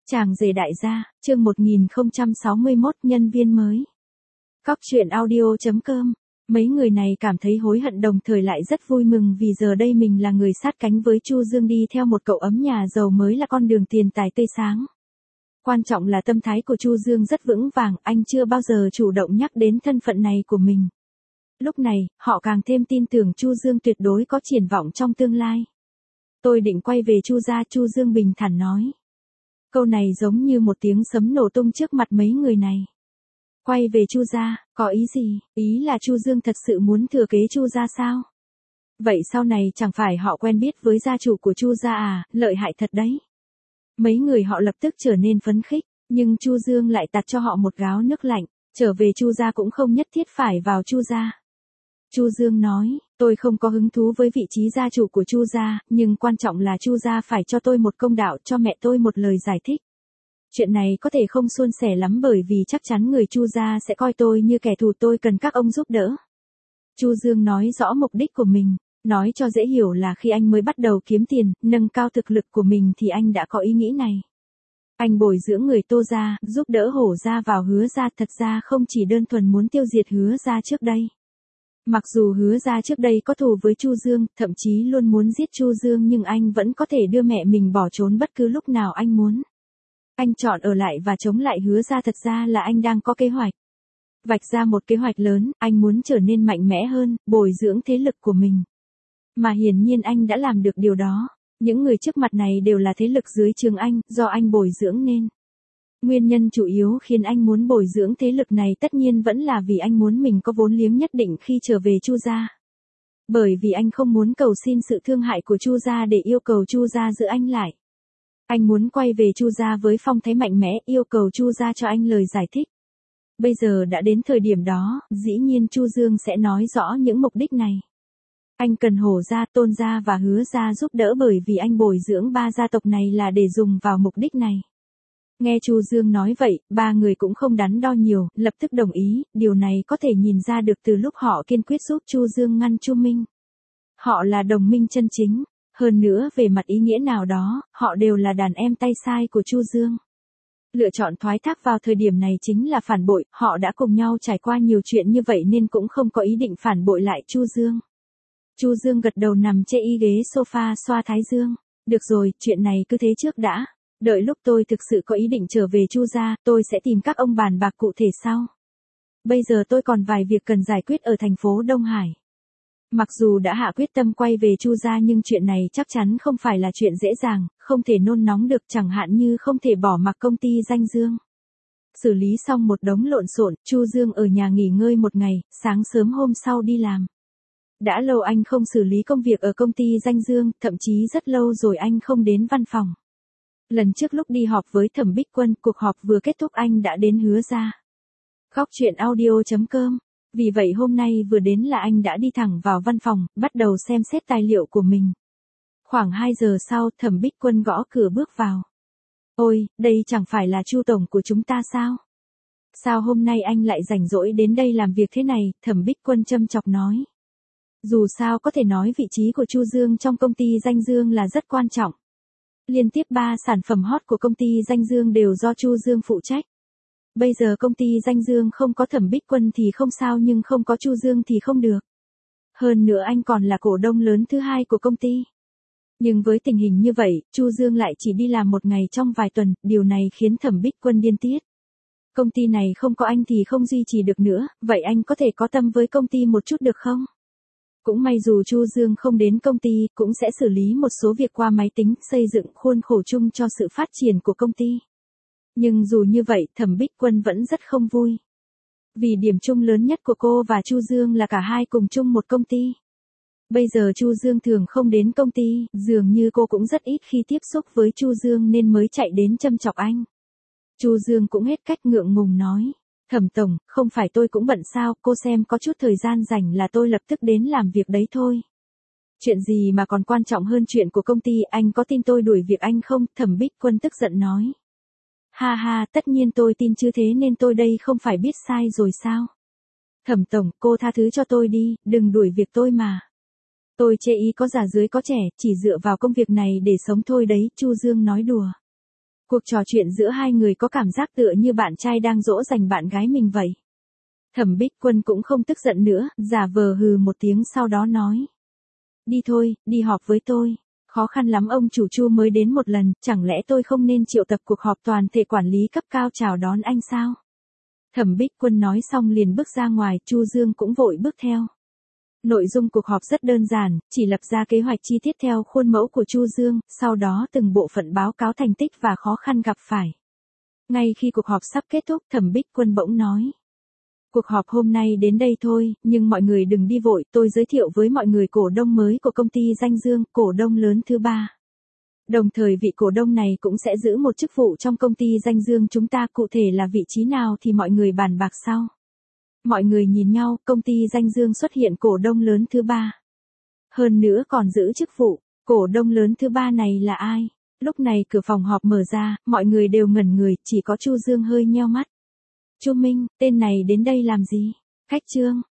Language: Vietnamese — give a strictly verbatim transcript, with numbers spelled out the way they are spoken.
Chàng rể đại gia, chương một nghìn không trăm sáu mươi mốt, nhân viên mới. Cóc truyện audio chấm com. Mấy người này cảm thấy hối hận đồng thời lại rất vui mừng vì giờ đây mình là người sát cánh với Chu Dương đi theo một cậu ấm nhà giàu mới là con đường tiền tài tươi sáng. Quan trọng là tâm thái của Chu Dương rất vững vàng, anh chưa bao giờ chủ động nhắc đến thân phận này của mình. Lúc này, họ càng thêm tin tưởng Chu Dương tuyệt đối có triển vọng trong tương lai. Tôi định quay về Chu gia, Chu Dương bình thản nói. Câu này giống như một tiếng sấm nổ tung trước mặt mấy người này. Quay về Chu gia, có ý gì? Ý là Chu Dương thật sự muốn thừa kế Chu gia sao? Vậy sau này chẳng phải họ quen biết với gia chủ của Chu gia à, lợi hại thật đấy. Mấy người họ lập tức trở nên phấn khích, nhưng Chu Dương lại tạt cho họ một gáo nước lạnh, trở về Chu gia cũng không nhất thiết phải vào Chu gia. Chu Dương nói, tôi không có hứng thú với vị trí gia chủ của Chu gia, nhưng quan trọng là Chu gia phải cho tôi một công đạo, cho mẹ tôi một lời giải thích. Chuyện này có thể không suôn sẻ lắm bởi vì chắc chắn người Chu gia sẽ coi tôi như kẻ thù, tôi cần các ông giúp đỡ. Chu Dương nói rõ mục đích của mình, nói cho dễ hiểu là khi anh mới bắt đầu kiếm tiền, nâng cao thực lực của mình thì anh đã có ý nghĩ này. Anh bồi dưỡng người Tô gia, giúp đỡ Hổ gia vào Hứa gia, thật ra không chỉ đơn thuần muốn tiêu diệt Hứa gia trước đây. Mặc dù Hứa gia trước đây có thù với Chu Dương, thậm chí luôn muốn giết Chu Dương, nhưng anh vẫn có thể đưa mẹ mình bỏ trốn bất cứ lúc nào anh muốn. Anh chọn ở lại và chống lại Hứa gia, thật ra là anh đang có kế hoạch. Vạch ra một kế hoạch lớn, anh muốn trở nên mạnh mẽ hơn, bồi dưỡng thế lực của mình. Mà hiển nhiên anh đã làm được điều đó. Những người trước mặt này đều là thế lực dưới trướng anh, do anh bồi dưỡng nên. Nguyên nhân chủ yếu khiến anh muốn bồi dưỡng thế lực này tất nhiên vẫn là vì anh muốn mình có vốn liếng nhất định khi trở về Chu gia. Bởi vì anh không muốn cầu xin sự thương hại của Chu gia để yêu cầu Chu gia giữ anh lại. Anh muốn quay về Chu gia với phong thái mạnh mẽ, yêu cầu Chu gia cho anh lời giải thích. Bây giờ đã đến thời điểm đó, dĩ nhiên Chu Dương sẽ nói rõ những mục đích này. Anh cần Hổ gia, Tôn gia và Hứa gia giúp đỡ bởi vì anh bồi dưỡng ba gia tộc này là để dùng vào mục đích này. Nghe Chu Dương nói vậy, ba người cũng không đắn đo nhiều, lập tức đồng ý, điều này có thể nhìn ra được từ lúc họ kiên quyết giúp Chu Dương ngăn Chu Minh. Họ là đồng minh chân chính, hơn nữa về mặt ý nghĩa nào đó, họ đều là đàn em tay sai của Chu Dương. Lựa chọn thoái thác vào thời điểm này chính là phản bội, họ đã cùng nhau trải qua nhiều chuyện như vậy nên cũng không có ý định phản bội lại Chu Dương. Chu Dương gật đầu nằm trên y ghế sofa xoa thái dương. Được rồi, chuyện này cứ thế trước đã. Đợi lúc tôi thực sự có ý định trở về Chu gia, tôi sẽ tìm các ông bàn bạc cụ thể sau. Bây giờ tôi còn vài việc cần giải quyết ở thành phố Đông Hải. Mặc dù đã hạ quyết tâm quay về Chu gia nhưng chuyện này chắc chắn không phải là chuyện dễ dàng, không thể nôn nóng được, chẳng hạn như không thể bỏ mặc công ty Danh Dương. Xử lý xong một đống lộn xộn, Chu Dương ở nhà nghỉ ngơi một ngày, sáng sớm hôm sau đi làm. Đã lâu anh không xử lý công việc ở công ty Danh Dương, thậm chí rất lâu rồi anh không đến văn phòng. Lần trước lúc đi họp với Thẩm Bích Quân, cuộc họp vừa kết thúc anh đã đến Hứa gia. Cóc truyện audio chấm com. Vì vậy hôm nay vừa đến là anh đã đi thẳng vào văn phòng, bắt đầu xem xét tài liệu của mình. Khoảng hai giờ sau, Thẩm Bích Quân gõ cửa bước vào. Ôi, đây chẳng phải là Chu tổng của chúng ta sao? Sao hôm nay anh lại rảnh rỗi đến đây làm việc thế này? Thẩm Bích Quân châm chọc nói. Dù sao có thể nói vị trí của Chu Dương trong công ty Danh Dương là rất quan trọng. Liên tiếp ba sản phẩm hot của công ty Danh Dương đều do Chu Dương phụ trách. Bây giờ công ty Danh Dương không có Thẩm Bích Quân thì không sao, nhưng không có Chu Dương thì không được. Hơn nữa anh còn là cổ đông lớn thứ hai của công ty. Nhưng với tình hình như vậy, Chu Dương lại chỉ đi làm một ngày trong vài tuần, điều này khiến Thẩm Bích Quân điên tiết. Công ty này không có anh thì không duy trì được nữa, vậy anh có thể có tâm với công ty một chút được không? Cũng may dù Chu Dương không đến công ty, cũng sẽ xử lý một số việc qua máy tính, xây dựng khuôn khổ chung cho sự phát triển của công ty. Nhưng dù như vậy, Thẩm Bích Quân vẫn rất không vui. Vì điểm chung lớn nhất của cô và Chu Dương là cả hai cùng chung một công ty. Bây giờ Chu Dương thường không đến công ty, dường như cô cũng rất ít khi tiếp xúc với Chu Dương nên mới chạy đến châm chọc anh. Chu Dương cũng hết cách, ngượng ngùng nói. Thẩm tổng, không phải tôi cũng bận sao, cô xem có chút thời gian rảnh là tôi lập tức đến làm việc đấy thôi. Chuyện gì mà còn quan trọng hơn chuyện của công ty, anh có tin tôi đuổi việc anh không? Thẩm Bích Quân tức giận nói. Ha ha, tất nhiên tôi tin chứ, thế nên tôi đây không phải biết sai rồi sao? Thẩm tổng, cô tha thứ cho tôi đi, đừng đuổi việc tôi mà. Tôi chê ý có già dưới có trẻ, chỉ dựa vào công việc này để sống thôi đấy, Chu Dương nói đùa. Cuộc trò chuyện giữa hai người có cảm giác tựa như bạn trai đang dỗ dành bạn gái mình vậy. Thẩm Bích Quân cũng không tức giận nữa, giả vờ hừ một tiếng sau đó nói. Đi thôi, đi họp với tôi. Khó khăn lắm ông chủ Chu mới đến một lần, chẳng lẽ tôi không nên triệu tập cuộc họp toàn thể quản lý cấp cao chào đón anh sao? Thẩm Bích Quân nói xong liền bước ra ngoài, Chu Dương cũng vội bước theo. Nội dung cuộc họp rất đơn giản, chỉ lập ra kế hoạch chi tiết theo khuôn mẫu của Chu Dương, sau đó từng bộ phận báo cáo thành tích và khó khăn gặp phải. Ngay khi cuộc họp sắp kết thúc, Thẩm Bích Quân bỗng nói. Cuộc họp hôm nay đến đây thôi, nhưng mọi người đừng đi vội, tôi giới thiệu với mọi người cổ đông mới của công ty Danh Dương, cổ đông lớn thứ ba. Đồng thời vị cổ đông này cũng sẽ giữ một chức vụ trong công ty Danh Dương chúng ta, cụ thể là vị trí nào thì mọi người bàn bạc sau. Mọi người nhìn nhau, công ty Danh Dương xuất hiện cổ đông lớn thứ ba. Hơn nữa còn giữ chức vụ, cổ đông lớn thứ ba này là ai? Lúc này cửa phòng họp mở ra, mọi người đều ngẩn người, chỉ có Chu Dương hơi nheo mắt. Chu Minh, tên này đến đây làm gì? Khách Trương,